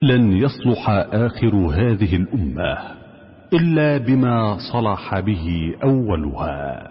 لن يصلح آخر هذه الأمة إلا بما صلح به أولها.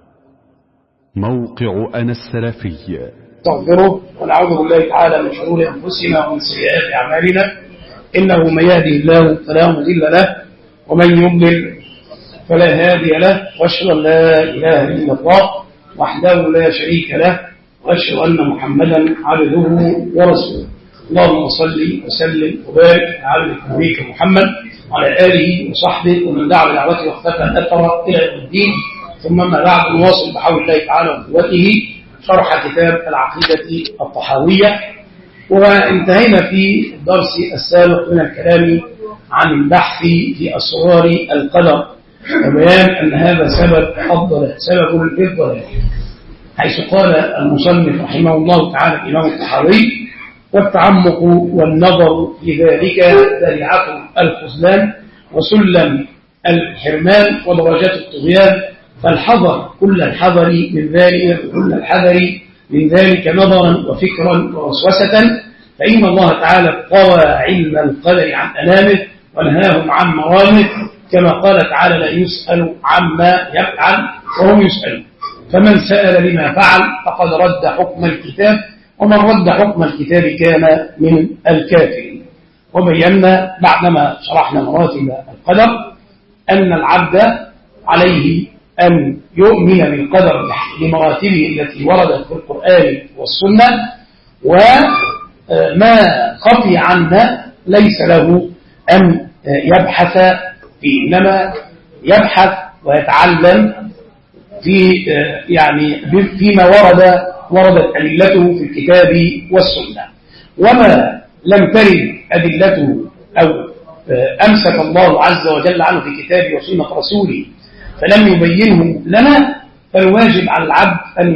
موقع أنا السلفي. نستغفره ونعوذ بالله تعالى من شرور أنفسنا ومن سيئات أعمالنا، إنه من يهده الله فلا مضل له ومن يضلل فلا هادي له، وأشهد أن لا إله إلا الله وحده لا شريك له، وأشهد أن محمدا عبده ورسوله. اللهم صل وسلم وبارك على نبيك محمد وعلى آله وصحبه ومن دعا بدعوته واختفى أثره إلى يوم الدين. ثم ما بعد، نواصل بحول الله تعالى وقوته شرح كتاب العقيدة الطحاوية، وانتهينا في الدرس السابق من الكلام عن البحث في أسرار القدر وبيان أن هذا سبب للضلال، حيث قال المصنف رحمه الله تعالى الإمام الطحاوي: والتعمق والنظر في ذلك ذريعة الخذلان وسلم الحرمان ودرجات الطغيان، فالحذر كل الحذر من ذلك نظرا وفكرا ووسوسة، فإن الله تعالى قوى علم القدر عن أنامه ونهاهم عن مرامه، كما قال تعالى: لا يسأل عما يفعل وهم يسألون، فمن سأل لما فعل فقد رد حكم الكتاب، ومن رد حكم الكتاب كان من الكافرين. وبينا بعدما شرحنا مراتب القدر أن العبد عليه أن يؤمن بالقدر بمراتبه التي وردت في القرآن والسنة، وما خفي عنا ليس له أن يبحث فيه، إنما يبحث ويتعلم فيما وردت أدلته في الكتاب والسنة. وما لم ترد أدلته أو أمسك الله عز وجل عنه في كتابه وسنة رسوله فلم يبينه لنا، فالواجب على العبد أن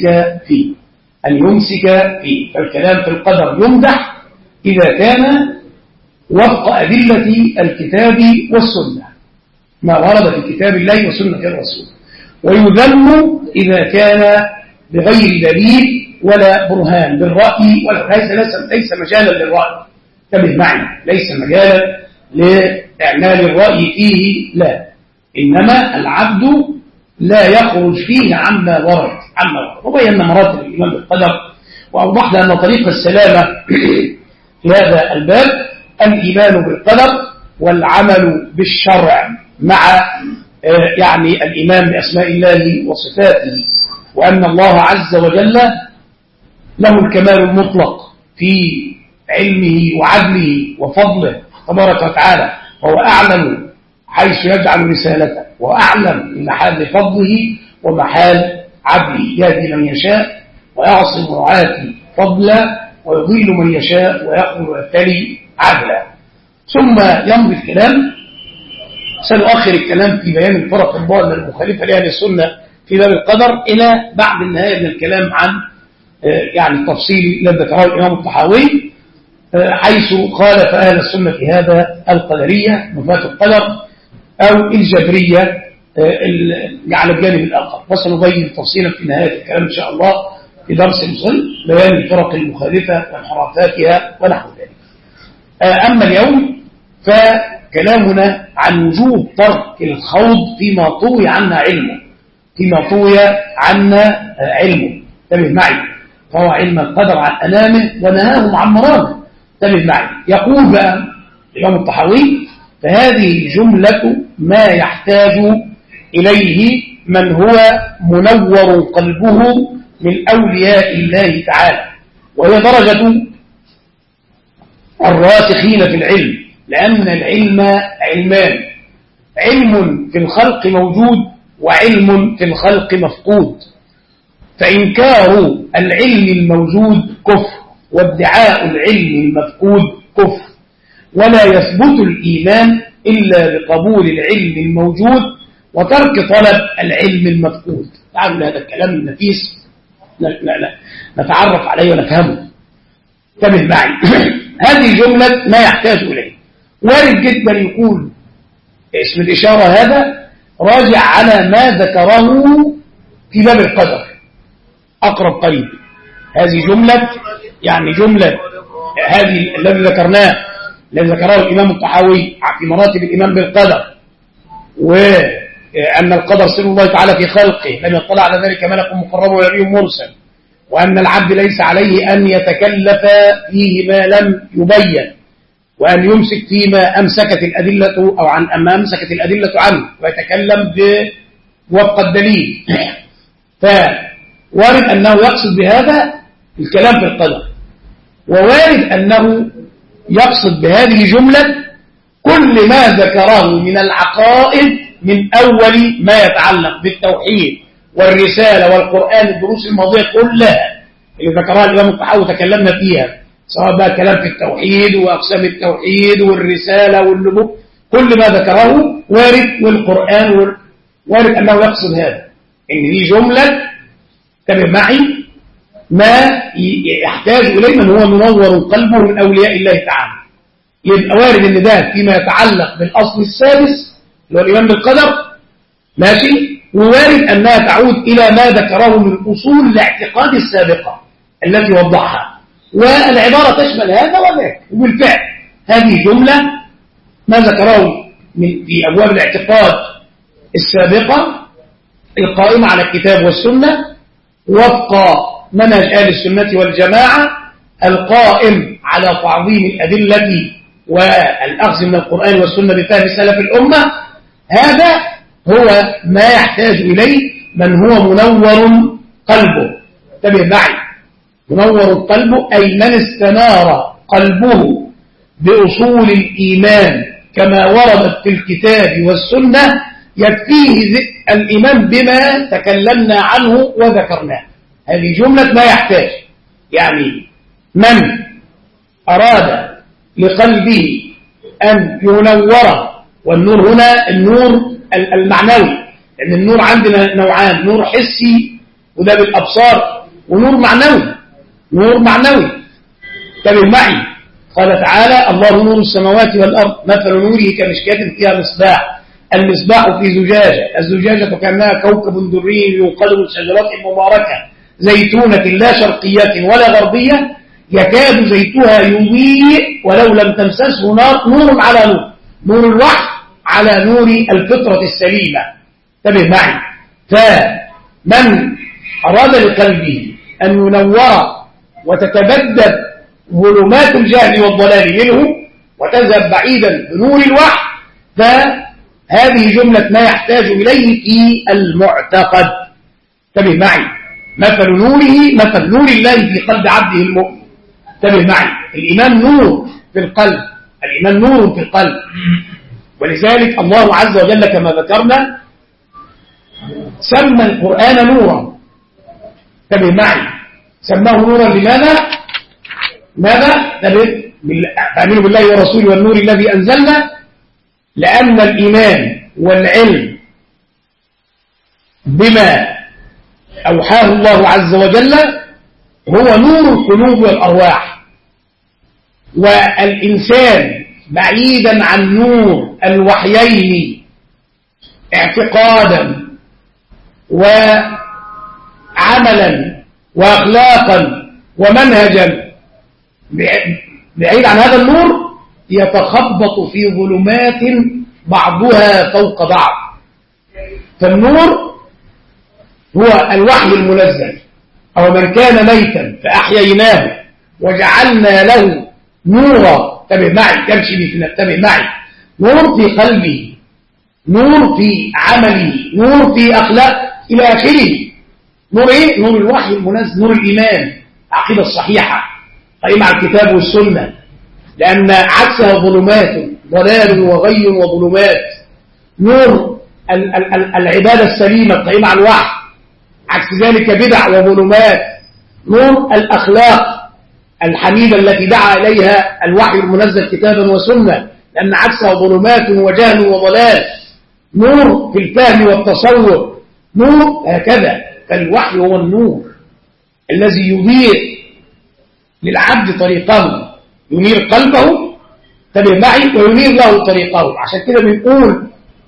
يمسك فيه. فالكلام في القدر يمدح إذا كان وفق أدلة الكتاب والسنة، ما ورد في كتاب الله وسنة الرسول، ويذم إذا كان بغير دليل ولا برهان بالرأي، ليس مجالا للرأي. انتبه معي، ليس مجالا لإعمال الرأي فيه، لا، إنما العبد لا يخرج فيه عما ورد. وبينا مراتب الإيمان بالقدر، وأوضحنا أن طريق السلامة في هذا الباب الإيمان بالقدر والعمل بالشرع مع الإيمان بأسماء الله وصفاته، وأن الله عز وجل له الكمال المطلق في علمه وعدله وفضله تبارك وتعالى، وهو أعلم حيث يجعل رسالته، وأعلم محال فضله ومحال عدله، يهدي من يشاء ويعصم رعاته فضلا ويضل من يشاء ويأخذ ويبتلي عدلا. ثم يمضي الكلام، سنؤخر الكلام في بيان الفرق الضالة المخالفة لأهل السنة في باب القدر إلى بعد النهاية من الكلام عن التفصيل الذي ذكره الإمام الطحاوي، حيث خالف أهل السنة في هذا القدرية نفاة القدر أو الجبرية على الجانب الآخر. وسنبين تفصيلا في نهاية الكلام إن شاء الله في درس مصر بيان الفرق المخالفة وانحرافاتها ونحو ذلك. أما اليوم فكلامنا عن وجوب ترك الخوض فيما طوي عنا علمه. انتبه معي، فهو علم القدر عن أنامه ونهاهم عن مرامه. انتبه معي، يقول بقى الإمام الطحاوي: فهذه جملة ما يحتاج إليه من هو منور قلبه من أولياء الله تعالى، وهي درجة الراسخين في العلم، لأن العلم علمان: علم في الخلق موجود وعلم في الخلق مفقود، فإنكار العلم الموجود كفر، وادعاء العلم المفقود كفر، ولا يثبت الإيمان إلا بقبول العلم الموجود وترك طلب العلم المفقود. تعالوا هذا الكلام النفيس نتعرف عليه ونفهمه. انتبه معي، هذه جملة ما يحتاج إليه. وارد جدا يكون اسم الإشارة هذا راجع على ما ذكره في باب القدر أقرب قريب. هذه جملة هذه الذي ذكرناه الذي ذكره الإمام الطحاوي في مراتب الإيمان بالقدر، وأن القدر سر الله تعالى في خلقه لم يطلع على ذلك ملك مقرب ولا نبي مرسل، وأن العبد ليس عليه أن يتكلف فيه ما لم يبين، وأن يمسك فيما أمسكت الأدلة أو عن أما أمسكت الأدلة عنه، ويتكلم بوفق الدليل. فوارد أنه يقصد بهذا الكلام في القدر، ووارد أنه يقصد بهذه جملة كل ما ذكره من العقائد من أول ما يتعلق بالتوحيد والرسالة والقرآن، الدروس الماضية كلها اللي ذكرها الإمام الطحاوي تكلمنا فيها، سواء بقى كلام في التوحيد وأقسام التوحيد والرسالة والنبوة، كل ما ذكره وارد، والقرآن وارد أنه يقصد هذا، إن دي جملة تبع معي ما يحتاج إليه من هو منور قلبه من أولياء الله تعالى. يبقى وارد إن ده فيما يتعلق بالأصل السادس اللي هو الإيمان بالقدر، ماشي، ووارد أنها تعود إلى ما ذكره من أصول الاعتقاد السابقة التي وضحها، والعبارة تشمل هذا وذاك. وبالفعل هذه جملة ما ذكره في أبواب الاعتقاد السابقة القائمة على الكتاب والسنة وفق منهج أهل السنة والجماعة القائم على تعظيم الأدلة والأخذ من القرآن والسنة بفهم سلف الأمة. هذا هو ما يحتاج إليه من هو منور قلبه. انتبه معي، منور قلبه أي من استنار قلبه بأصول الإيمان كما وردت في الكتاب والسنة، يكفيه الإيمان بما تكلمنا عنه وذكرناه. هذه جملة ما يحتاج، يعني من أراد لقلبه أن ينور، والنور هنا النور المعنوي، لأن النور عندنا نوعان، نور حسي وده بالأبصار، ونور معنوي، نور معنوي. انتبه معي، قال تعالى الله نور السماوات والأرض مثل نوره كمشكاة فيها مصباح، المصباح في زجاجة، الزجاجة كأنها كوكب دري يوقد من شجرات مباركة زيتونة لا شرقية ولا غربية يكاد زيتها يضيء ولو لم تمسسه نار، نور على نور، نور الوحي على نور الفطرة السليمة. انتبه معي، فمن أراد لقلبه أن ينور وتتبدد ظلمات الجهل والضلال منه وتذهب بعيدا بنور الوحي، فهذه جملة ما يحتاج إليه في المعتقد. انتبه معي، مثل نوره مثل نور الله في قلب عبده المؤمن. انتبه معي، الإيمان نور في القلب، الإيمان نور في القلب، ولذلك الله عز وجل كما ذكرنا سمى القرآن نورا. انتبه معي، سماه نورا لماذا؟ فآمنوا بالله ورسوله والنور الذي أنزلنا، لأن الإيمان والعلم بما أوحاه الله عز وجل هو نور القلوب والأرواح، والإنسان بعيدا عن نور الوحيين اعتقادا وعملا وأخلاقا ومنهجا، بعيد عن هذا النور يتخبط في ظلمات بعضها فوق بعض. فالنور هو الوحي المنزل، أو من كان ميتا فأحييناه وجعلنا له نورا. انتبه معي، تمشي بي، انتبه معي، نور في قلبه، نور في عمله، نور في أخلاق إلى آخره. نور إيه؟ نور الوحي المنزل، نور الإيمان، العقيدة الصحيحة قائمة على الكتاب والسنة، لأن عكسها ظلمات، ضلال وغي وظلمات. نور العبادة السليمة قائمة على الوحي، عكس ذلك بدع وظلمات. نور الأخلاق الحميدة التي دعا إليها الوحي المنزل كتابا وسنة، لأن عكسها ظلمات وجهل وضلال. نور في الفهم والتصور، نور هكذا. فالوحي هو النور الذي يضيء للعبد طريقه، ينير قلبه، تبع معي، وينير له طريقه. عشان كده بنقول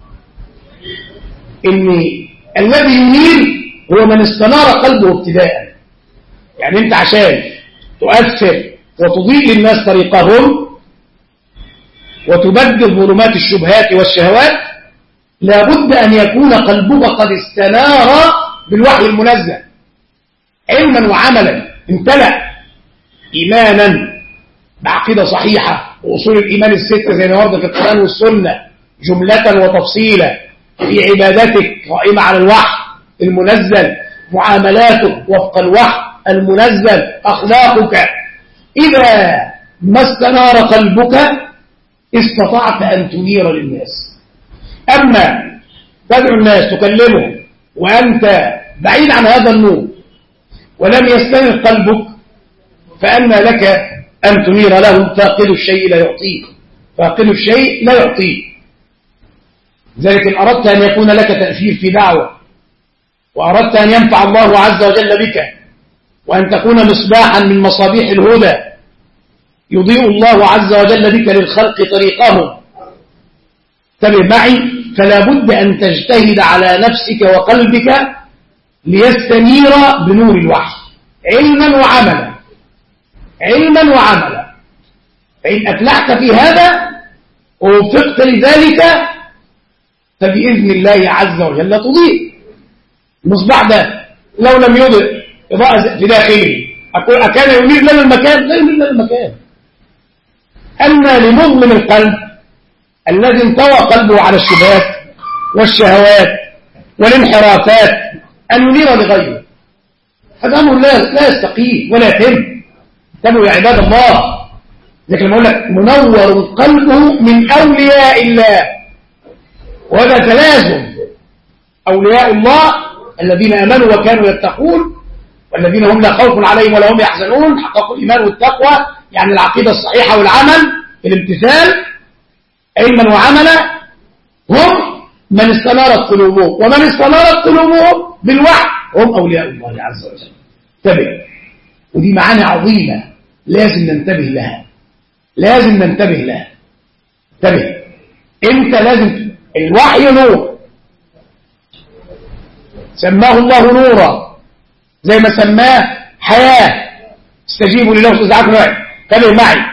إن الذي ينير هو من استنار قلبه ابتداء. يعني أنت عشان تؤثر وتضيء للناس طريقهم وتبدل ظلمات الشبهات والشهوات، لابد أن يكون قلبك قد استنار بالوحي المنزل علما وعملا، امتلأ إيمانا بعقيدة صحيحة وأصول الإيمان الستة زي ما ورد في القرآن والسنة جملة وتفصيلا، في عبادتك قائمة على الوحي المنزل، معاملاتك وفق الوحي المنزل، أخلاقك. إذا ما استنار قلبك استطعت أن تنير للناس. أما تدعو الناس تكلمهم وأنت بعيد عن هذا النور ولم يستنر قلبك، فأما لك أن تنير له؟ فاقد الشيء لا يعطيه، فاقد الشيء لا يعطيه. ذلك إن أردت أن يكون لك تأثير في دعوة، وأردت أن ينفع الله عز وجل بك، وأن تكون مصباحا من مصابيح الهدى يضيء الله عز وجل بك للخلق طريقهم، انتبه معي، فلا بد أن تجتهد على نفسك وقلبك ليستنير بنور الوحي علما وعملا، علما وعملا. فإن أفلحت في هذا ووفقت لذلك فبإذن الله عز وجل تضيء. المصباح ده لو لم يضئ إضاءة في داخله أقول أكان ينير لنا المكان؟ لا ينير لنا المكان. أما لمظلم القلب الذي انطوى قلبه على الشبهات والشهوات والانحرافات أن ينير لغيره، هذا أمر لا يستقيم ولا يتم. انتبهوا يا عباد الله، لكن لما أقول لك منور قلبه من أولياء الله، وهذا تلازم. أولياء الله الذين آمنوا وكانوا يتقون، والذين هم لا خوف عليهم ولا هم يحزنون، حققوا الإيمان والتقوى، يعني العقيدة الصحيحة والعمل الامتثال علما وعملا، هم من استنارت قلوبهم، ومن استنارت قلوبهم بالوحي هم أولياء الله عز وجل. انتبه، ودي معاني عظيمة لازم ننتبه لها، لازم ننتبه لها. انتبه، انت لازم، الوحي نور سماه الله نورا، زي ما سماه حياة، استجيبوا لله واستدعاكم معي. انتبه معي،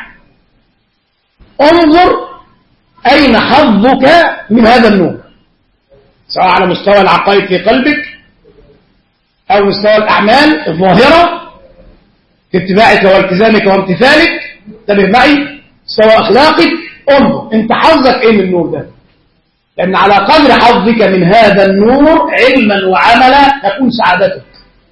انظر أين حظك من هذا النور، سواء على مستوى العقائد في قلبك أو مستوى الأعمال الظاهرة في اتباعك والتزامك وامتثالك. انتبه معي، سواء أخلاقك، انظر أنت حظك إيه من النور ده، لأن على قدر حظك من هذا النور علما وعملا تكون سعادتك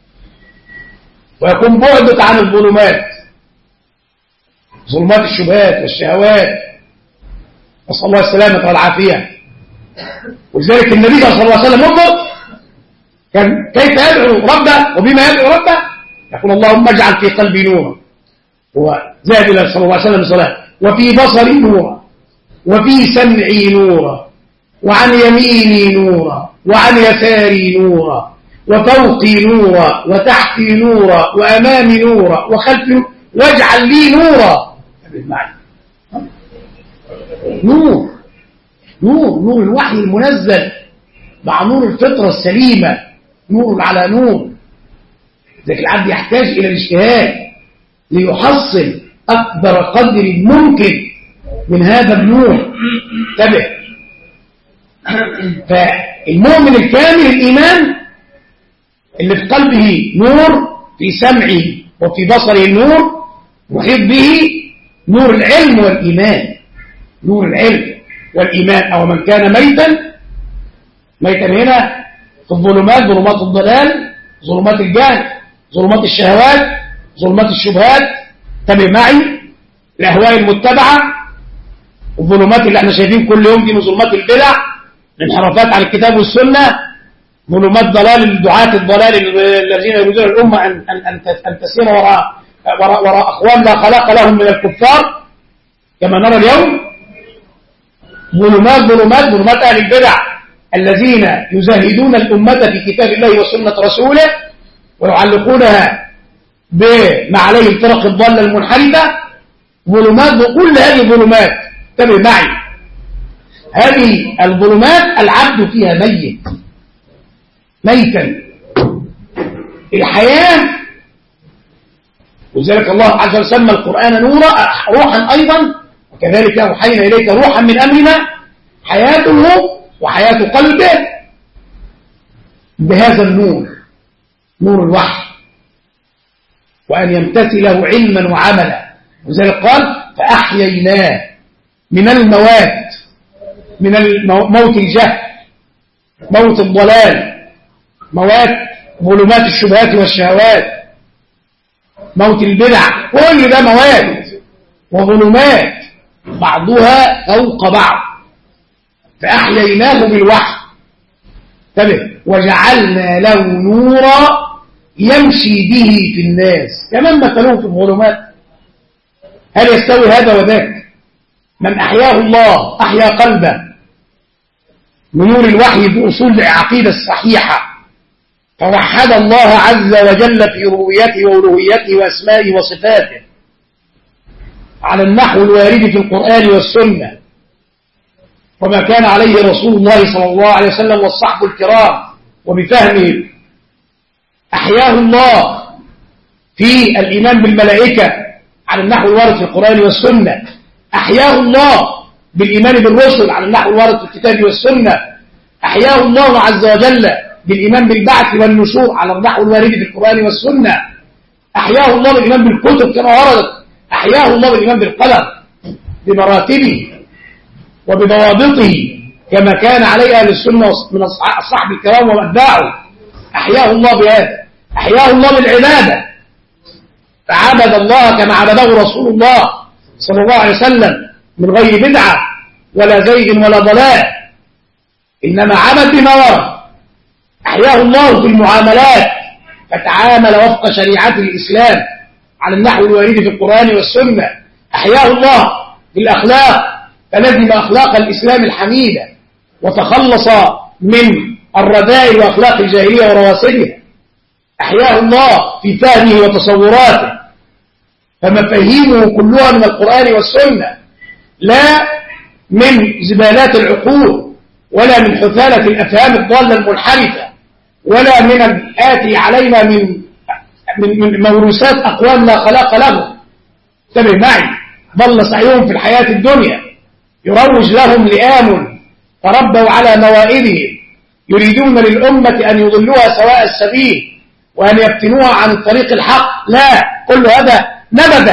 ويكون بعدك عن الظلمات، ظلمات الشبهات والشهوات، نسأل الله السلامة والعافية. ولذلك النبي صلى الله عليه وسلم انظر كان كيف يدعو ربه وبما يدعو ربه، يقول اللهم اجعل في قلبي نورا، هو زاد إلى صلى الله عليه وسلم الصلاة، وفي بصري نورا، وفي سمعي نورا، وعن يميني نورا، وعن يساري نورا، وفوقي نورا، وتحتي نورا، وأمامي نورا، وخلفي نورا، واجعل لي نورا. نور نور نور الوحي المنزل مع نور الفطرة السليمة، نور على نور. ذلك العبد يحتاج إلى الاجتهاد ليحصل أكبر قدر ممكن من هذا النور. انتبه، فالمؤمن الكامل الإيمان اللي في قلبه نور، في سمعه وفي بصره النور، محيط به نور العلم والإيمان، نور العلم والإيمان. أو من كان ميتا هنا في الظلمات، ظلمات الضلال، ظلمات الجهل، ظلمات الشهوات، ظلمات الشبهات. انتبه معي، الأهواء المتبعة، الظلمات اللي احنا شايفين كل يوم دي من ظلمات البدع، الانحرافات عن الكتاب والسنة، ظلمات ضلال الدعاة الضلال الذين يريدون الأمة أن تسير وراء أخوان لا خلاق لهم من الكفار كما نرى اليوم. ظلمات أهل البدع الذين يزهدون الأمة في كتاب الله وسنة رسوله ويعلقونها بما عليه الفرق الضالة المنحرفة. ظلمات، وكل هذه الظلمات انتبه معي، هذه الظلمات العبد فيها ميتا. الحياة، وذلك الله عز وجل سمى القرآن نورا، روحا أيضا، كذلك أوحينا إليك روحا من أمرنا حياته وحياة قلبه بهذا النور، نور الوحي، وأن يمتثله علما وعملا. وذلك قال فأحييناه من الموات، من موت الجهل، موت الضلال، موات ظلمات الشبهات والشهوات، موت البدع، كل ده موات وظلمات بعضها فوق بعض. فأحييناه بالوحي وجعلنا له نورا يمشي به في الناس كمن مثلوه في الظلمات. هل يستوي هذا وذاك؟ من أحياه الله أحيا قلبه بنور الوحي بأصول العقيدة الصحيحة، فوحد الله عز وجل في ربوبيته وألوهيته وأسمائه وصفاته على النحو الوارد في القرآن والسنة، وما كان عليه رسول الله صلى الله عليه وسلم والصحب الكرام وبفهمه. أحياه الله في الإيمان بالملائكة على النحو الوارد في القرآن والسنة، أحياه الله بالإيمان بالرسل على النحو الوارد في الكتاب والسنة، أحياه الله عز وجل بالإيمان بالبعث والنشور على النحو الوارد في القرآن والسنة، أحياه الله بالإيمان بالكتب كما وردت، أحياه الله بالإيمان بالقدر بمراتبه وبضوابطه كما كان عليه أهل السنة من الصحب الكرام وأتباعه. أحياه الله بهذا، أحياه الله بالعبادة، فعبد الله كما عبده رسول الله صلى الله عليه وسلم من غير بدعة ولا زيغ ولا ضلال، إنما عبد بما ورد. أحياه الله في المعاملات، فتعامل وفق شريعة الإسلام على النحو الوارد في القرآن والسنة. أحياه الله في الأخلاق، فلزم أخلاق الإسلام الحميدة وتخلص من الرذائل وأخلاق الجاهلية ورواسلها. أحياه الله في فهمه وتصوراته، فمفاهيمه كلها من القرآن والسنة، لا من زبالات العقول ولا من حثالة الأفهام الضالة المنحرفة ولا من الآتي علينا من موروثات أقوام لا خلاق له. انتبه معي، ضل سعيهم في الحياة الدنيا، يروج لهم لئام تربوا على موائدهم، يريدون للأمة أن يضلوها سواء السبيل وأن يفتنوها عن الطريق الحق. لا، كل هذا نبذ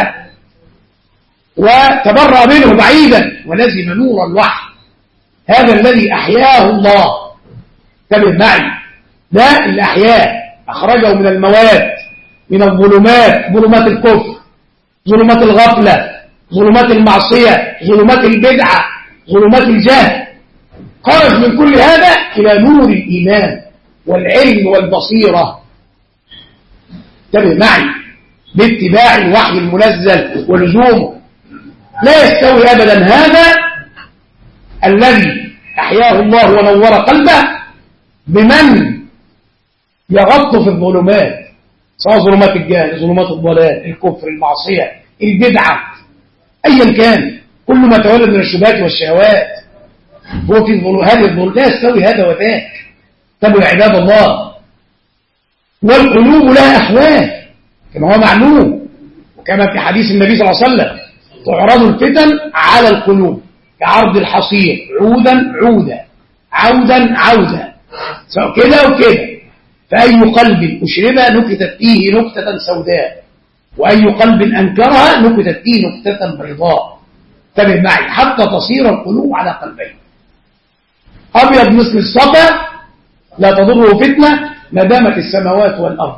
وتبرأ منه بعيدا ولزم نور الوحي، هذا الذي أحياه الله. انتبه معي، ده اللي أحياه، أخرجه من المواد، من الظلمات، ظلمات الكفر، ظلمات الغفلة، ظلمات المعصية، ظلمات البدعة، ظلمات الجهل، خرج من كل هذا إلى نور الإيمان والعلم والبصيرة. انتبه معي، باتباع الوحي المنزل ولزومه. لا يستوي أبدا هذا الذي أحياه الله ونور قلبه بمن يغط في الظلمات، سواء ظلمات الجهل، ظلمات الضلال، الكفر، المعصية، البدعة، أيا كان، كل ما تولد من الشبهات والشهوات هو في هذه الظلمات. لا يستوي هذا وذاك. تبع عباد الله، والقلوب لها أحوال كما هو معلوم، وكما في حديث النبي صلى الله عليه وسلم تعرض الفتن على القلوب كعرض الحصير، عودا عودا، عودا عودا، سواء كده وكده. فأي قلب أشربها نكتت فيه نكتة سوداء، وأي قلب أنكرها نكتت فيه نكتة بيضاء. انتبه معي، حتى تصير القلوب على قلبين، أبيض مثل الصفا لا تضره فتنة ما دامت السماوات والأرض،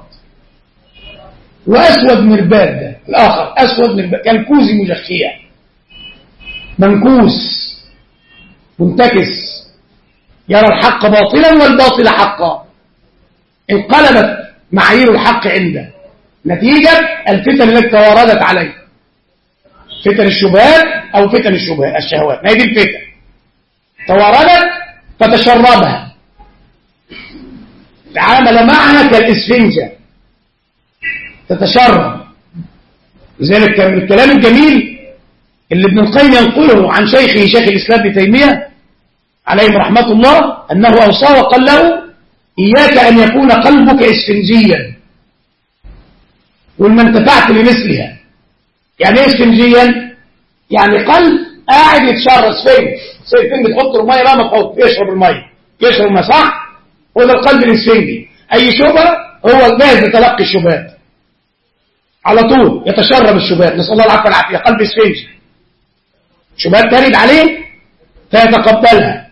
وأسود مرباد، الآخر أسود مرباد كالكوز مجخية، منكوس منتكس، يرى الحق باطلا والباطل حقا. انقلبت معايير الحق عنده نتيجة الفتن التي تواردت عليه، فتن الشبهات أو فتن الشهوات، ما هي دي الفتن تواردت فتشربها، تعامل معها كالإسفنجة تتشرب. لذلك من الكلام الجميل اللي ابن القيم ينقله عن شيخه شيخ الإسلام ابن تيمية عليه رحمة الله، أنه أوصاه وقال له إياك أن يكون قلبك إسفنجيا، وإن انتفعت بمثلها. يعني إيه إسفنجيا؟ يعني قلب قاعد يتشرب سفنج تحط له ميه بقى، ما تحط يشرب الميه صح. وده القلب الاسفنجي. اي شبهه هو جاهز لتلقي الشبهات على طول، يتشرب الشبهات، نسال الله العافيه والعافيه. قلب اسفنجي، شبهات ترد عليه فيتقبلها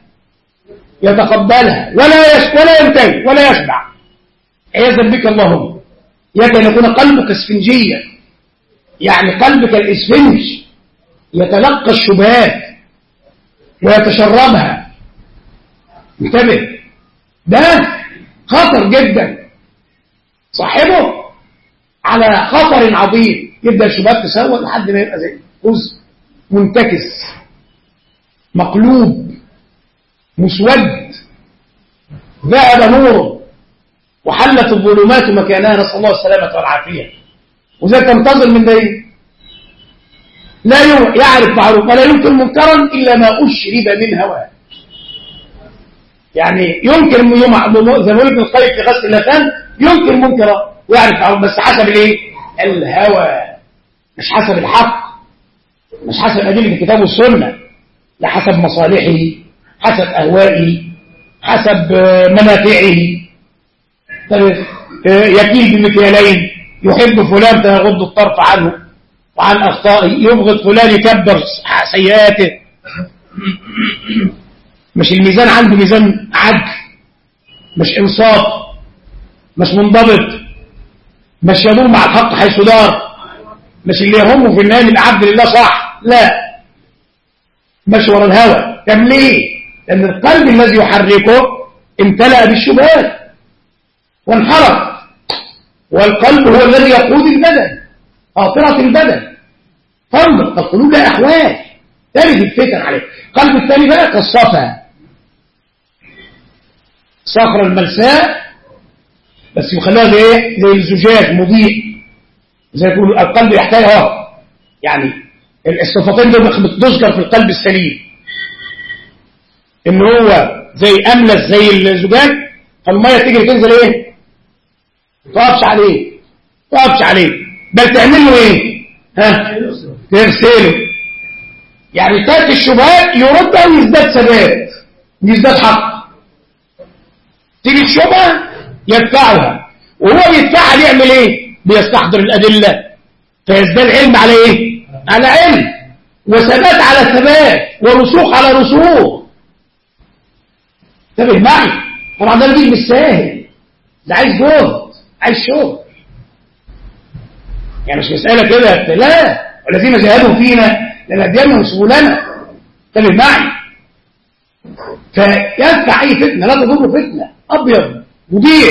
ولا ينتهي ولا يشبع، عياذا بك اللهم. يجب ان يكون قلبك اسفنجيا، يعني قلبك الاسفنج يتلقى الشبهات ويتشربها. انتبه، ده خطر جدا، صاحبه على خطر عظيم. يبدا الشبهات تسود لحد ما يبقى زي جزء منتكس مقلوب مسود، ذهب نوره وحلت الظلمات مكانها، نسال الله السلامه والعافيه. وزي تنتظر من ده لا يعرف معروف ولا ينكر منكرا الا ما اشرب من هواه. يعني ينكر زي ما قلت ابن القيم في غسل اللسان، ينكر منكرا ويعرف معروف، بس حسب الايه؟ الهوى، مش حسب الحق، مش حسب ادله الكتاب والسنه، لا حسب مصالحه، حسب اهوائه، حسب منافعه. يكيل بمكيالين، يحب فلان فيغض الطرف عنه وعن اخطائه، يبغض فلان يكبر سيئاته. مش الميزان عنده ميزان عدل، مش انصاف، مش منضبط، مش يدور مع الحق حيث دار، مش اللي يهمه في النهايه يبقى عبد لله صح، لا، مش ورا الهوى. طب ليه؟ لان القلب الذي يحركه امتلأ بالشبهات وانحرف، والقلب هو الذي يقود البدن، خاطرة البدن. فانظر، القلوب لها احوال ترد الفتن عليه. قلب الثاني بقى كالصفا، صخرة الملساء، بس يخليها زي ايه؟ زي الزجاج مضيء، زي يقولوا القلب يحتاج يعني الصفتين دول بتذكر في القلب السليم، ان هو زي املس زي الزجاج، فالميه تيجي تنزل ايه؟ تقفش عليه، بل تعمل له ايه؟ ترسله. يعني تاتي الشبهات يردها ويزداد ثبات، يزداد حق. تيجي الشبهه يدفعها، وهو بيدفعها يعمل ايه؟ بيستحضر الادله، فيزداد علم على ايه؟ على علم، وثبات على ثبات، ورسوخ على رسوخ. انتبه معي، طبعا ده مش بالساهل، ده عايز جهد، عايز شغل. يعني مش مسألة كده، لا، والذين جاهدوا فينا لنهدينهم سبلنا. انتبه معي، فيدفع اي فتنه، لا تضر فتنه، ابيض مضيء،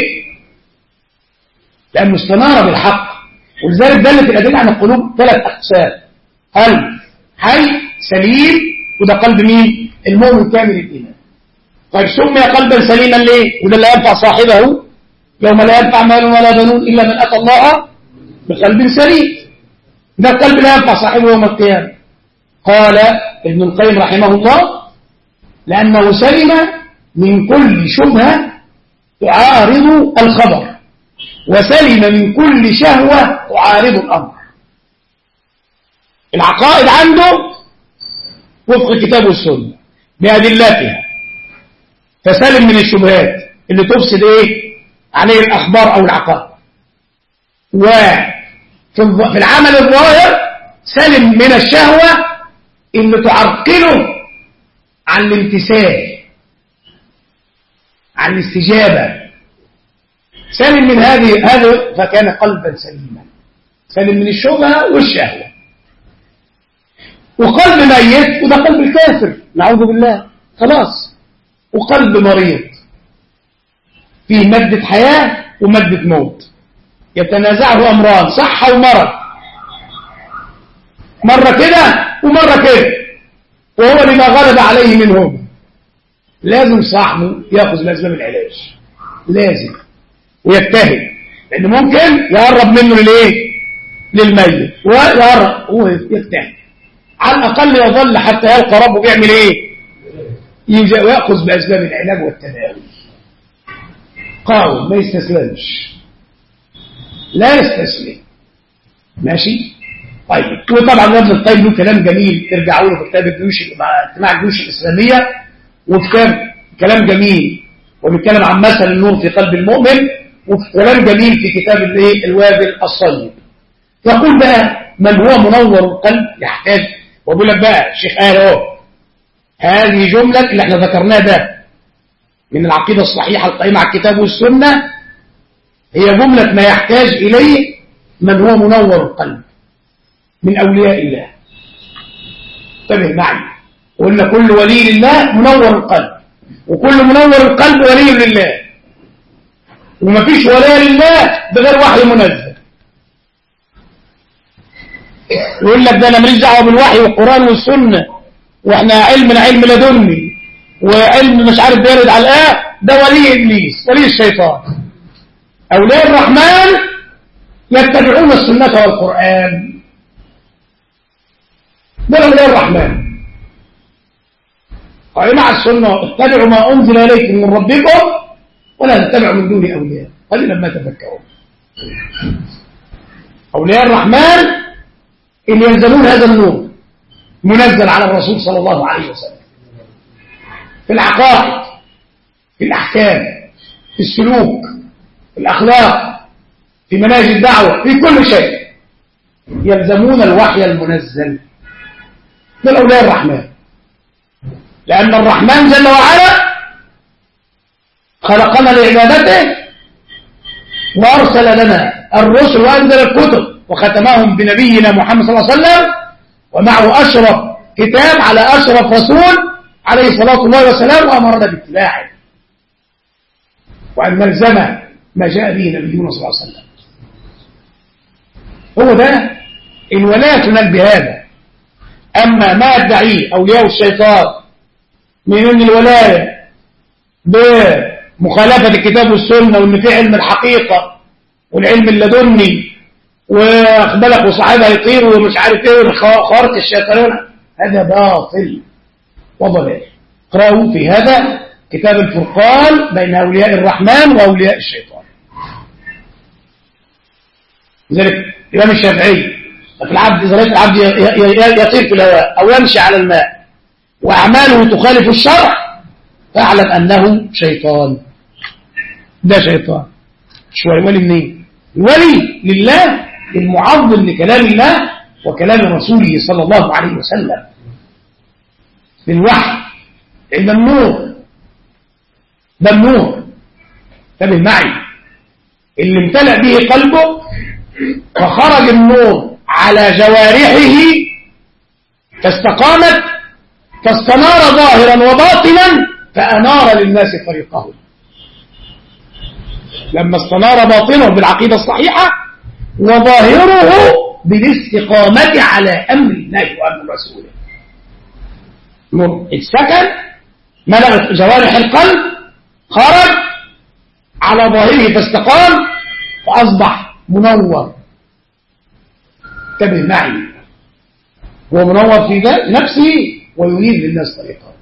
لانه استنار بالحق. ولذلك دلت الادله عن القلوب 3 اقسام: قلب حي سليم، وده قلب مين؟ المؤمن كامل الايمان. طيب سمي قلبا سليما ليه؟ وده اللي ينفع صاحبه يوم لا ينفع مال ولا بنون الا من اتى الله بقلب سليم. ده القلب لا ينفع صاحبه يوم القيامه. قال ابن القيم رحمه الله: لأنه سلم من كل شبهة تعارض الخبر، وسلم من كل شهوة تعارض الأمر. العقائد عنده وفق الكتاب والسنة بأدلتها، فسلم من الشبهات اللي تفسد ايه عليه الأخبار أو العقائد. وفي العمل الظاهر سلم من الشهوة اللي تعرقله عن الامتثال، عن الاستجابة. سلم من هذه فكان قلبا سليما، سلم من الشبهة والشهوة. وقلب ميت، وده قلب الكافر نعوذ بالله، خلاص. وقلب مريض فيه مادة حياة ومادة موت، يتنازعه أمران، صحة ومرض، مرة كده ومرة كده، وهو لما غلب عليه منهم. لازم صاحبه ياخذ بأسباب العلاج، لازم، ويجتهد، لأنه ممكن يقرب منه للإيه؟ للميت، ويقرب هو يجتهد، على الأقل يظل حتى يلقى ربه بيعمل إيه؟ ويأخذ بأسباب العلاج والتداوي. قاوم، ما يستسلمش، لا يستسلم، ماشي؟ طيب، وطبعا ابن القيم له كلام جميل، ارجعوا له في كتاب اجتماع الجيوش الإسلامية، وكتاب كلام جميل وبيتكلم عن مثل النور في قلب المؤمن، وكلام جميل في كتاب الوابل الصيب. يقول بقى من هو منور القلب يحتاج، وبيقول لك بقى الشيخ قال اهو هذه جملة اللي احنا ذكرناه ده من العقيدة الصحيحة القائمة على الكتاب والسنة، هي جملة ما يحتاج إليه من هو منور القلب من أولياء الله. انتبه معي، قلنا كل ولي لله منور القلب، وكل منور القلب ولي لله، ومفيش ولاء لله بغير وحي منزل. يقول لك ده انا ماليش دعوه بالوحي والقران والسنه، واحنا علمنا علم لدني وعلم مش عارف بيرد على ده ولي ابليس، ولي الشيطان. اولياء الرحمن يتبعون السنه والقران، ده اولياء الرحمن قائمة على السنة، اتبعوا ما أنزل إليكم من ربكم ولا تتبعوا من دون أولياء قليلا ما تذكرون. أولياء الرحمن اللي يلزمون هذا النور منزل على الرسول صلى الله عليه وسلم في العقائد، في الأحكام، في السلوك، في الأخلاق، في مناهج الدعوة، في كل شيء يلزمون الوحي المنزل. من أولياء الرحمن، لأن الرحمن جل وعلا خلقنا لعبادته وأرسل لنا الرسل وأنزل الكتب وختمهم بنبينا محمد صلى الله عليه وسلم، ومعه أشرف كتاب على أشرف رسول عليه الصلاة الله والسلام، وأمرنا باتباعه وأن نلزم ما جاء به نبينا صلى الله عليه وسلم. هو ده الولاية تنال بهذا. أما ما يدعيه أولياء الشيطان من أن الولاية بمخالفة الكتاب والسنة، وأن في علم الحقيقة والعلم اللدني وأخبالك وصاحبها يطير ومش عارف ايه وخارق الشيطان، هذا باطل وضلال. اقرأوا في هذا كتاب الفرقان بين أولياء الرحمن وأولياء الشيطان. لذلك الإمام الشافعي العبد إذا رأيت العبد يطير في الهواء أو يمشي على الماء وأعماله تخالف الشرع فاعلم أنه شيطان. ده شيطان. مش ولي منين؟ الولي لله المعظم لكلام الله وكلام رسوله صلى الله عليه وسلم بالوحي. عند النور ده النور، انتبه معي، اللي امتلأ به قلبه وخرج النور على جوارحه فاستقامت فاستنار ظاهرا وباطنا فأنار للناس طريقه. لما استنار باطنه بالعقيدة الصحيحة وظاهره بالاستقامة على أمر الله وأمر رسوله، نور السكن ملأت جوارح القلب، خرج على ظاهره فاستقام فأصبح منور. انتبه معي، هو منور في نفسه وينير للناس طريقه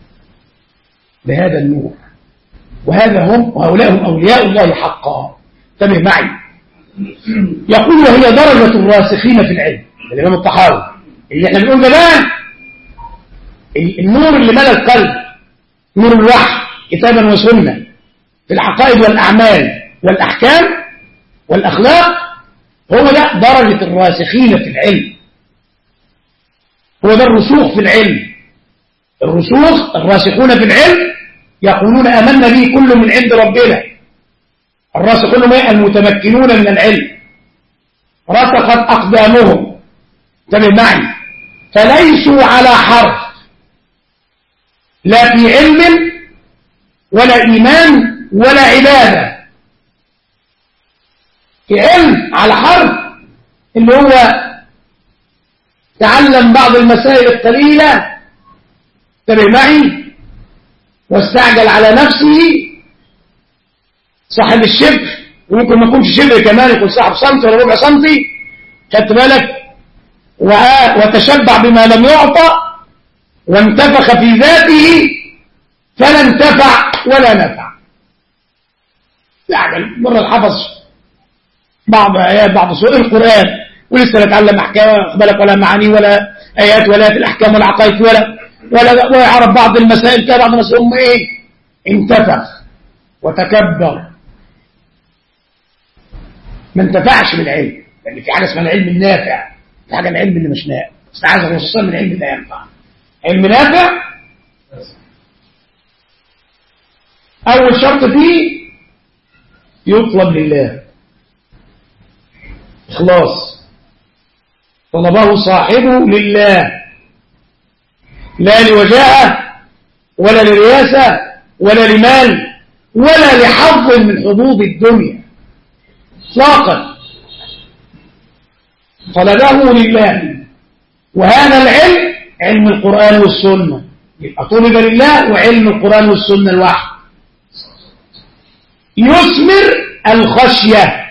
بهذا النور. وهذا هم وهؤلاء هم أولياء الله حقا. انتبه معي، يقول وهي درجة الراسخين في العلم. الإمام الطحاوي اللي احنا بنقول ده النور اللي ملأ القلب، نور الوحي كتابا وسنة في العقائد والأعمال والأحكام والأخلاق، هو ده درجة الراسخين في العلم، هو ده الرسوخ في العلم. الرسوخ الراسخون في العلم يقولون آمنا به كل من عند ربنا. الراسخون المتمكنون من العلم رسخت أقدامهم، انتبه معي، فليسوا على حرف لا في علم ولا إيمان ولا عبادة. في علم على حرف اللي هو تعلم بعض المسائل القليلة، انتبه معي، واستعجل على نفسه صاحب الشبر، وممكن ما يكونش شبر كمان، يكون صاحب سنتي ولا ربع سنتي، خدت بالك، وتشبع بما لم يعطى وانتفخ في ذاته فلا انتفع ولا نفع. استعجل مرة حفظ بعض آيات بعض سور القرآن ولسه نتعلم أحكام بالك ولا معاني ولا آيات ولا في الأحكام ولا عقائد ولا يعرف بعض المسائل كده بعض المسائل إيه انتفخ وتكبر. ما انتفعش بالعلم، لأن في حاجة اسمها العلم النافع، في حاجة العلم اللي مش نافع. استعاذ خصوصا من العلم لا ينفع. علم نافع أول شرط فيه يطلب لله إخلاص، طلبه صاحبه لله، لا لوجاهة ولا لرياسة ولا لمال ولا لحظ من حظوظ الدنيا اطلاقا، طلبه لله. وهذا العلم علم القرآن والسنة، يبقى طلب لله وعلم القرآن والسنة الواحد. يثمر الخشية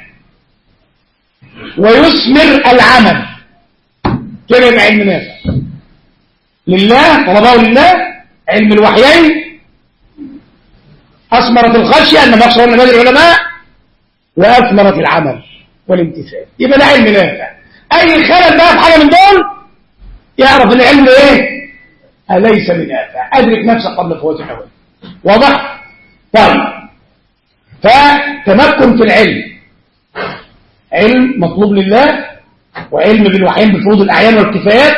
ويثمر العمل، كده يبقى علم نافع لله، طلبه لله، علم الوحيين، أثمرت الخشية أن مقصر من العلماء، وأثمرت العمل والامتثال، يبقى ده علم نافع. أي خلل بقى في حاجة من دول يعرف ان العلم ايه أليس بنافع، أدرك نفسك قبل فوات الأوان. واضح؟ طيب، فتمكن في العلم، علم مطلوب لله، وعلم بالوحيين بفروض الأعيان والكفايات،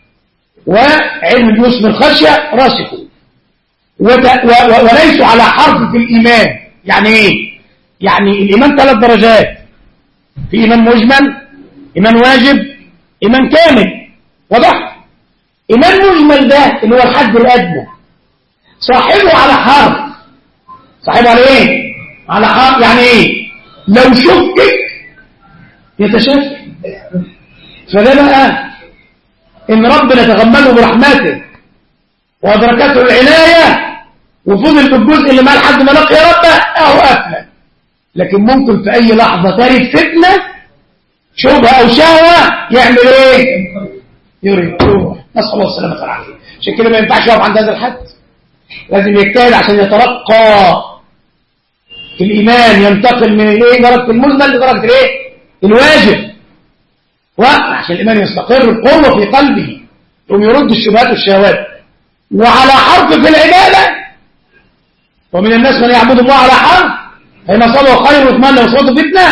وعلم يثمر الخشية راسخ، وليسوا على حرف في الإيمان. يعني ايه؟ يعني الإيمان 3 درجات، في إيمان مجمل، إيمان واجب، إيمان كامل. واضح؟ إيمان مجمل ده اللي هو الحد الأدنى، صاحبه على حرف. صاحبه على ايه؟ على حرف. يعني ايه؟ لو شكك يتشكك. فده بقى إن ربنا تغمده برحمته وأدركته العناية وفضل بالجزء اللي ما لحد ما لقي ربه أهو أفلت. لكن ممكن في أي لحظة ترد فتنة شبهة أو شهوة يعمل إيه؟ يريد يروح. نسأل الله السلامة والعافية. عشان كده ما ينفعش يقف عند هذا الحد، لازم يجتهد عشان يترقى في الإيمان، ينتقل من الإيه درجة المجمل لدرجة الإيه الواجب، وعشان الإيمان يستقر القوة في قلبه ثم يرد الشبهات والشهوات. وعلى حرف في العبادة، ومن الناس من يعبد الله على حرف، فإن أصابه خير ويتمنى وصوته فتنة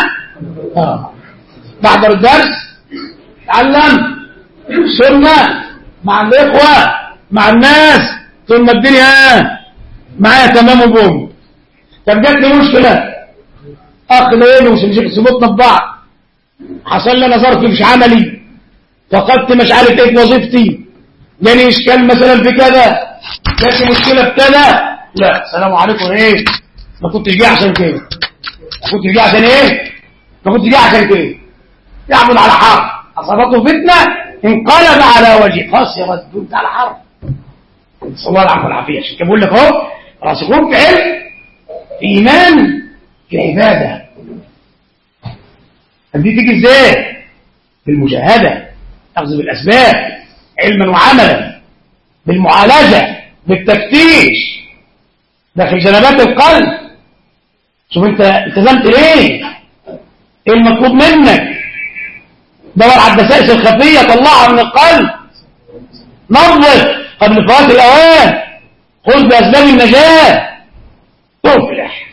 بحضر الدرس، تعلم سنة مع الإخوة مع الناس، ثم الدنيا معايا تمام وبوم. طب جات لي مشكلة، أخ ليلي وسمجيك سبطنا ببعض، حصل لنا ظرف مش عملي، فقدت مش عارف ايه في وظيفتي، جاني إشكال مثلا في كذا، جات لي مشكلة في كذا، لا السلام عليكم ايه، ما كنتش جاي عشان كده، ما كنتش جاي عشان ايه، ما كنتش جاي عشان كده. يعمل على حرف، أصابته فتنة انقلب على وجهه، خسر الدنيا على حرف. نسأل الله العفو والعافية. عشان كده بقول لك اهو راسخون في علم، في إيمان، في عبادة. دي تيجي ازاي؟ بالمجاهدة، أخذ بالأسباب، علما وعملا، بالمعالجة، بالتفتيش داخل جنبات القلب. شوف انت التزمت ليه؟ ايه المطلوب منك؟ دور على الدسائس الخفية، طلعها من القلب، نظف قبل فوات الأوان، خذ بأسباب النجاة تفلح.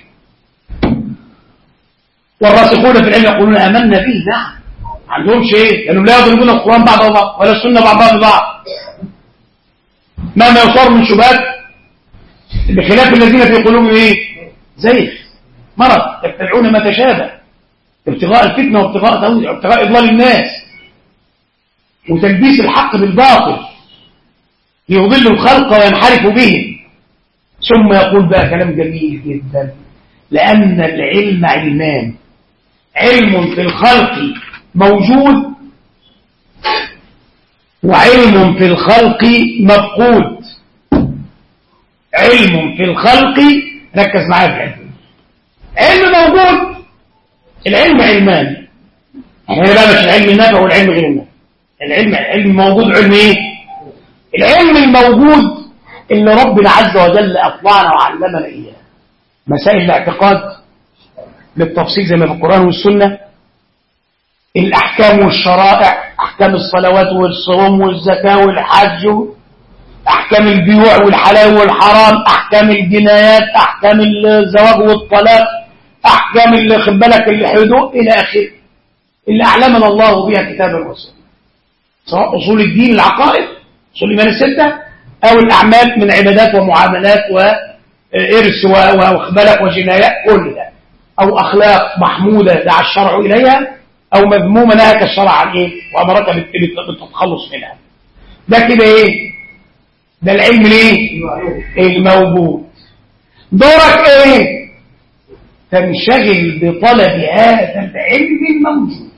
والراسخون في العلم يقولون آمنا به. نعم، ما عندهمش ايه، لأنهم لا يضربون القرآن بعض بعض ولا السنة بعضها ببعض، مهما يصار من شبهات، بخلاف الذين في قلوبهم ايه زيغ مرض، يتبعون ما تشابه ابتغاء الفتنة وابتغاء إضلال الناس وتلبيس الحق بالباطل ليضل الخلق وينحرفوا بهم. ثم يقول بقى كلام جميل جدا، لأن العلم علمان، علم في الخلق موجود وعلم في الخلق مفقود. علم في الخلق، ركز معايا في العلم، علم موجود، العلم علمان. احنا بقى مش العلم النافع والعلم غير النافع، العلم علم موجود. علم ايه؟ العلم الموجود اللي ربنا عز وجل أطلعنا وعلمنا إياه، مسائل الاعتقاد بالتفصيل زي ما في القرآن والسنة، الأحكام والشرائع، أحكام الصلوات والصوم والزكاة والحج، أحكام البيوع والحلال والحرام، أحكام الجنايات، أحكام الزواج والطلاق، أحكام اللي خد بالك الحدود إلى آخره، اللي أعلمنا الله بها كتاب الرسول، سواء أصول الدين العقائد، أصول الإيمان الستة، أو الأعمال من عبادات ومعاملات وإرث وخد بالك وجنايات، كل ده، أو أخلاق محمودة دعا الشرع إليها، أو مذمومة نهاك الشرع عن إيه وأمرك بالتخلص منها. ده كده إيه؟ ده العلم ليه؟ الموجود. دورك إيه؟ تنشغل بطلب هذا العلم الموجود،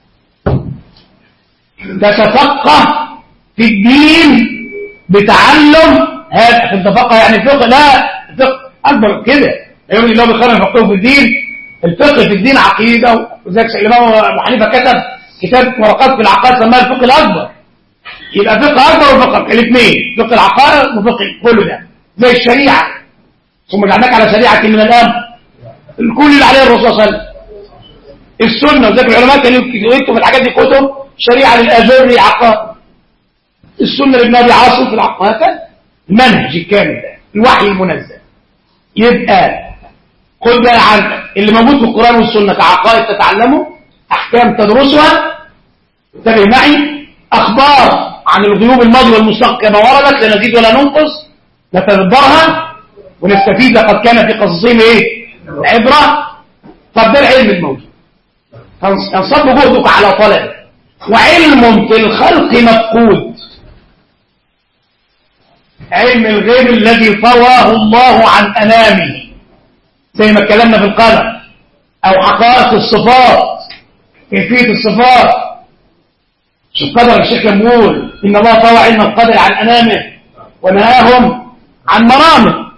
تتفقه في الدين بتعلم هذا. تتفقه يعني فقه؟ لا، الفقه أكبر كده. يقول الله بخير فقهه في الدين. الفقه في الدين عقيدة، وذلك الإمام أبو حنيفة كتب كتاب ورقات في العقائد سماه الفقه الأكبر. يبقى فقه أكبر وفقه الاثنين، فقه العقائد وفقه كل ده زي الشريعة. ثم جعلناك على شريعة من الأمر، الكل اللي عليه الرسول صلى الله عليه وسلم. السنة، وذلك العلماء كانوا يكتبوا في الحاجات دي كتب شريعة للآجر عقائد. السنة لابن أبي عاصم في العقائد، هكذا المنهج الكامل ده، الوحي المنزل. يبقى خد بقى عنك اللي موجود في القرآن والسنة كعقائد تتعلمه، أحكام تدرسها، انتبه معي، أخبار عن الغيوب الماضي والمستقبل كما وردت، لا نزيد ولا ننقص، نتدبرها ونستفيد. قد كان في قصصهم ايه؟ عبرة. طب ده العلم الموجود، ينصب جهدك على طلبه. وعلم في الخلق مفقود، علم الغيب الذي طواه الله عن أنامه، زي ما اتكلمنا في القدر، أو حقائق الصفات، كيفية الصفات. شوف قدر الشيخ يقول إن الله طوى علم القدر عن أنامه ونهاهم عن مرامه،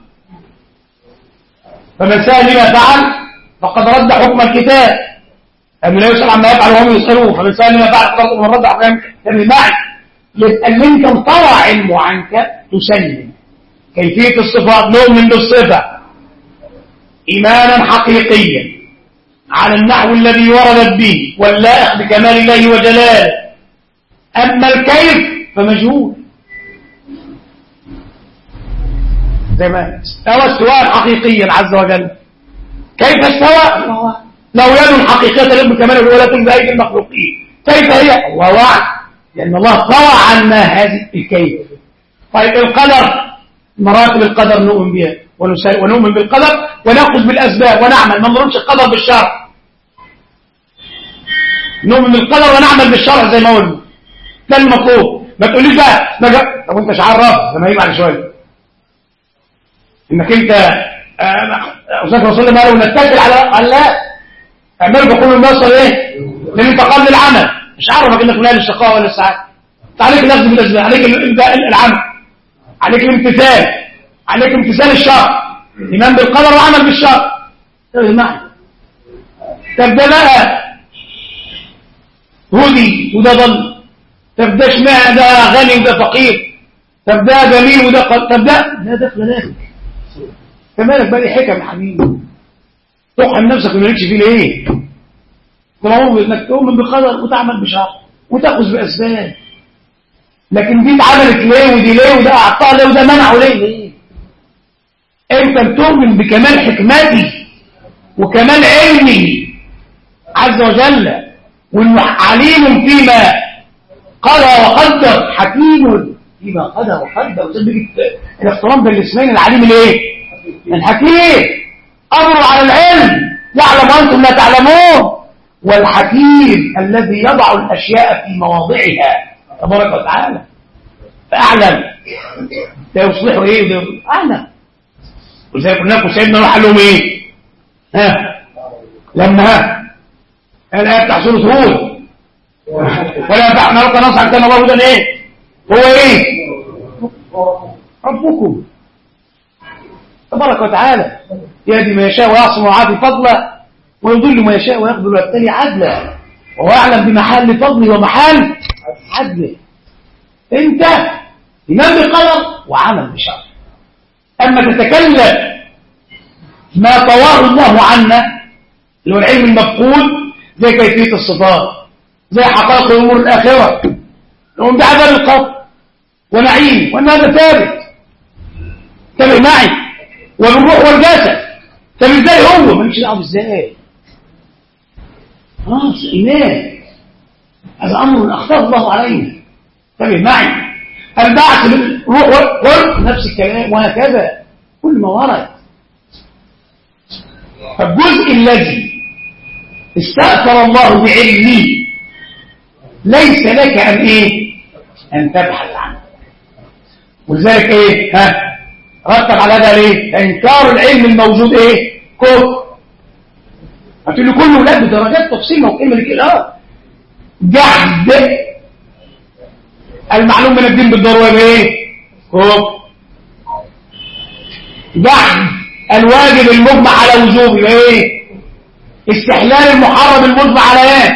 فمن سأل لما فعل فقد رد حكم الكتاب، أن لا يسأل عما يفعل وهم يسألون، فمن سأل لما فعل فقد رد حكم الكتاب. يبقى اللي انت انطوى علمه عنك تسلم. كيفية الصفات، نؤمن بالصفة إيمانا حقيقيا على النحو الذي وردت به واللائق بكمال الله وجلاله. أما الكيف فمجهول، زي ما استوى استواء حقيقيا عز وجل. كيف استوى؟ لو يد حقيقية تليق بكماله ولا تلك بأيدي المخلوقين، كيف هي؟ الله أعلم، لأن الله طوى عنا هذه الكيف. طيب القدر، مراتب القدر نؤمن بها ونؤمن بالقدر ونأخذ بالأسباب ونعمل، ما نضربش القدر بالشرع. نؤمن بالقدر ونعمل بالشرع زي ما قلنا، ده المطلوب. ما تقوليش بقى طب انت شعار رافض لما يجي على شويه انك انت وذكر رسول الله قال نتكل على الله، اعملوا بقول الناس ايه؟ لان انت قبل العمل مش عارفك انك من اهل الشقاء ولا السعاده. عليك الاخذ بالاسباب، عليك العمل، عليك الامتثال، عليك امتثال الشرع، ايمان بالقدر وعمل بالشرع. طب ده بقى هدي وده ضل، طب ده اشمعنى ده غني وده فقير، طب ده جميل وده طب ده دخل نافك. كمالك بقى لي حكم يا حبيبي، تحرم نفسك ومالكش فيه ليه؟ طالما انك تؤمن بقدر وتعمل بشرع وتاخذ باسباب. لكن دي اتعملت ليه ودي ليه وده اعطاها ليه وده منعه ليه؟ انت بتؤمن بكمال حكمته وكمال علمه عز وجل، وانه عليم فيما قضى وقدر، حكيم فيما قضى وقدر. الاحترام بين الاسمين، العليم الايه؟ الحكيم، امر على العلم، يعلم وانتم لا تعلمون، والحكيم الذي يضع الاشياء في مواضعها تبارك وتعالى. فاعلم ده يصلحه ايه وده اعلم. وزي قلنا لكم سيدنا نوح قال لهم ايه؟ لما الآية بتاع سورة هود ولا نرى نصعا كان الله هدى ايه؟ هو ايه؟ ربكم تبارك وتعالى يهدي ما يشاء ويعصم ويعافي فضلا ويضل ما يشاء ويقبل ويبتلي عدلا، وهو يعلم بمحل فضله ومحل عدله. انت إيمان بقدر وعمل بشرع. اما تتكلم ما طواه الله عنا اللي هو العلم المفقود زي كيفية الصفات زي حقائق الأمور الآخرة لهم بعذاب القبر ونعيم، وأن هذا ثابت. تابع معي. والروح والجسد. طب ازاي هو مالكش دعوه ازاي؟ إيمان. هذا أمر أخطأ الله علينا. تابع معي. البعث بالروح والقلب نفس الكلام، وهكذا كل ما ورد. فالجزء الذي استأثر الله بعلمه ليس لك أن تبحث عنه. ولذلك رتب على هذا إنكار العلم الموجود كفر. هتقول له كله لا بدرجات تفصيل موقعين من كده. جحد المعلوم من الدين بالضروره كفر. جحد الواجب المجمع على وجوبه استحلال المحرم المجمع على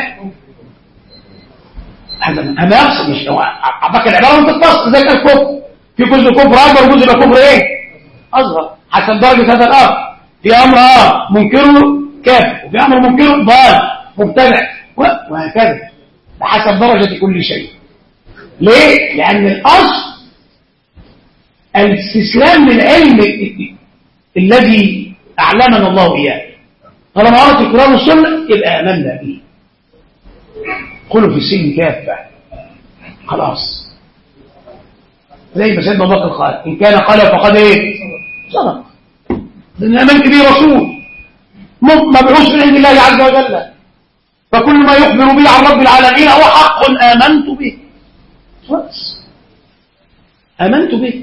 هذا ما يقصد. مش هو عباك العباره وانت تتصل زي الكفر. في جزء كفر اكبر وجزء كفر اصغر حسب درجه هذا الامر. في امر منكره كافر، وفي امر منكره ضال مبتدع، وهكذا بحسب درجه كل شيء. ليه؟ لان الاصل الاستسلام للعلم الذي اعلمنا الله اياه. طالما قرأت القرآن والسنة يبقى آمنا به. قلوا في السن كافة خلاص. زي ما سيدنا أبو بكر قال إن كان قال فقد صدق. لأن آمنت به رسول مبعوث من عند الله عز وجل، فكل ما يخبر به عن رب العالمين هو حق آمنت به. خلاص آمنت به.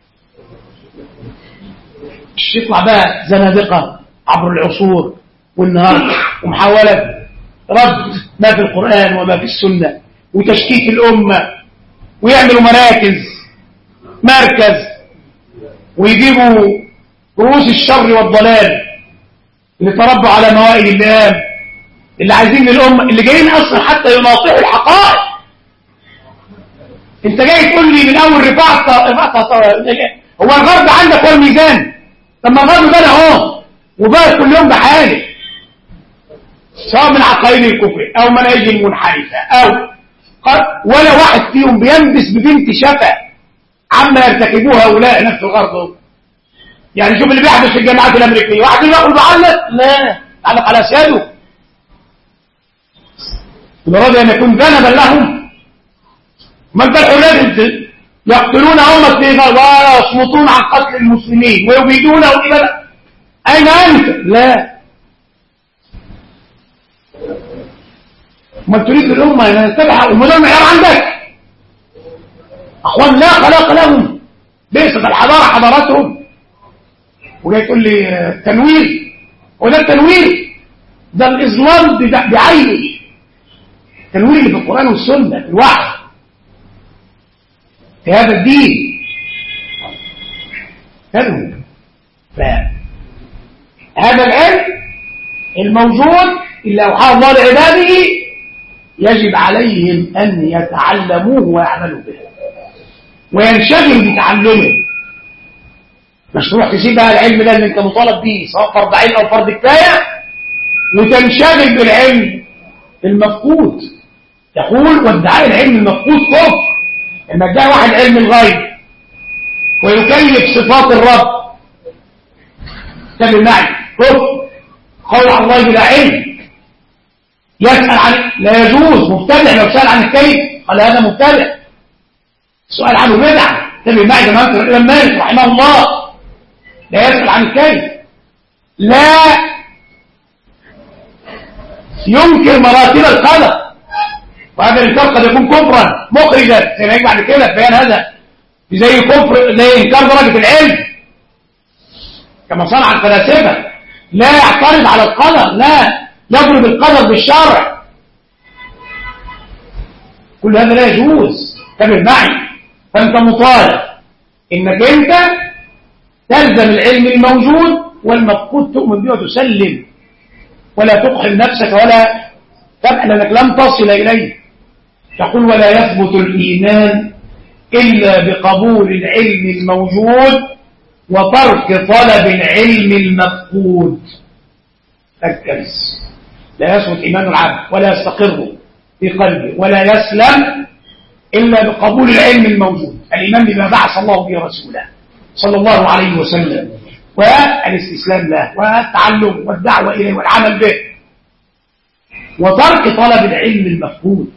مش يطلع بقى زنادقة عبر العصور والنهار ومحاولة رد ما في القرآن وما في السنة وتشكيك الأمة، ويعملوا مركز ويجيبوا رؤوس الشر والضلال اللي تربوا على موائد اللئام، اللي عايزين للأمة، اللي جايين أصلا حتى يناطحوا الحقائق. انت جاي تقول لي من أول رفعت هو الغرب عندك هو الميزان؟ لما الغرب بنى وبقى كل يوم بحاله، سواء من عقائد الكفر او مناهج المنحرفه ولا واحد فيهم بينبس ببنت شفا عما يرتكبوه هؤلاء نفس الغرب. يعني شوف اللي بيحدث في الجامعات الامريكيه، واحد يقول بعلق لا علق على اسياده برغم ان يكون ذنبا لهم. ما انت الحريات يقتلون امه ويصمتون عن قتل المسلمين ويبيدون اين انت؟ لا. ما تريد الامه ان تتبع ومدى المعيار عندك اخوان لا خلاق لهم، بئست الحضاره حضارتهم. وجاي تقول لي تنوير، وده التنوير ده الاظلام بعينه. التنوير اللي في القران والسنه الوحي في هذا الدين تنوير. هذا العلم الموجود اللي أوحاه الله لعباده يجب عليهم أن يتعلموه ويعملوا به وينشغلوا بتعلمه. مش تروح تسيب بقى العلم ده اللي انت مطالب به سواء فرض عين أو فرض كفاية وتنشغل بالعلم المفقود. يقول وادعاء العلم المفقود كفر. لما ادعى واحد علم الغيب ويكيف صفات الرب تابع معي كفر. قول عن الله بلا علم يسأل عن لا يجوز. مبتدع لو سأل عن الكيف قال هذا مبتدع. السؤال عنه بدعة. تابع معي زي ما انت الإمام مالك رحمه الله لا يسأل عن الكيف، لا ينكر مراتب الخلق، وهذا الإنكار قد يكون كفرا مخرجا زي ما يجب بعد كده في بيان هذا زي كفر زي إنكار درجة العلم كما صنع الفلاسفة. لا يعترض على القدر، لا يضرب القدر بالشرع، كل هذا لا يجوز. تابع معي. فأنت مطالب إنك أنت تلزم العلم الموجود والمفقود تؤمن به وتسلم ولا تقحم نفسك ولا تبقى لأنك لم تصل إليه. تقول ولا يثبت الإيمان إلا بقبول العلم الموجود وترك طلب العلم المفقود. ركز. لا يثبت إيمان العبد ولا يستقر في قلبه، ولا يسلم إلا بقبول العلم الموجود، الإيمان بما بعث الله به رسوله صلى الله عليه وسلم، والاستسلام له والتعلم والدعوة إليه والعمل به، وترك طلب العلم المفقود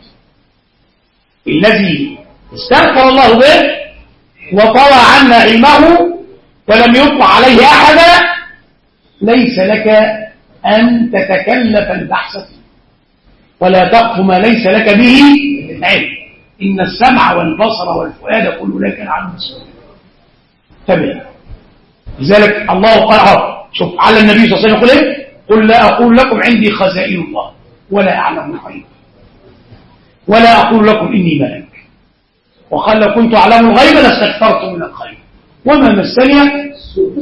الذي استغفر الله به وطوى عنا علمه ولم يطلع عليه أحدا. ليس لك أن تتكلف البحث فيه، ولا تقف ما ليس لك به علم. إن السمع والبصر والفؤاد كل أولئك كان عنه مسؤولا. تمام. لذلك الله قال شوف على النبي صلى الله عليه وسلم يقول ايه؟ قل لا أقول لكم عندي خزائن الله ولا أعلم الغيب ولا أقول لكم إني ملك، وقال لو كنت أعلم الغيب لاستكثرت من الخير وما مسني السوء.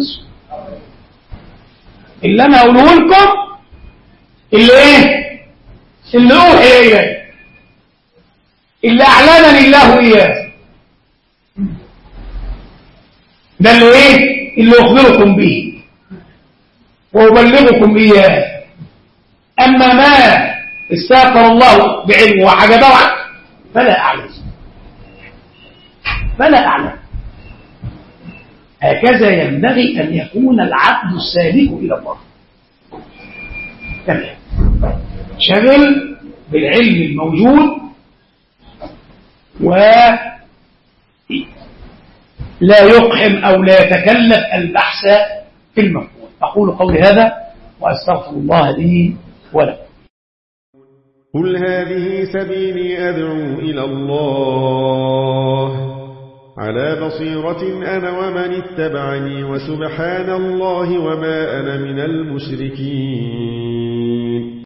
اللي أنا أقوله لكم اللي إيه؟ اللي أوحي إليه، اللي أعلمني الله إياه، ده اللي إيه؟ اللي أخبركم به وأبلغكم إياه. أما ما استأثر الله بعلمه وعجبه فلا أعلم، فلا أعلم. هكذا ينبغي أن يكون العبد السالك إلى الله. تمام. شغل بالعلم الموجود ولا يقحم أو لا يتكلف البحث في المفهوم. أقول قولي هذا وأستغفر الله لي ولكم. قل هذه سبيلي أدعو إلى الله على بصيرة أنا ومن اتبعني وسبحان الله وما أنا من المشركين.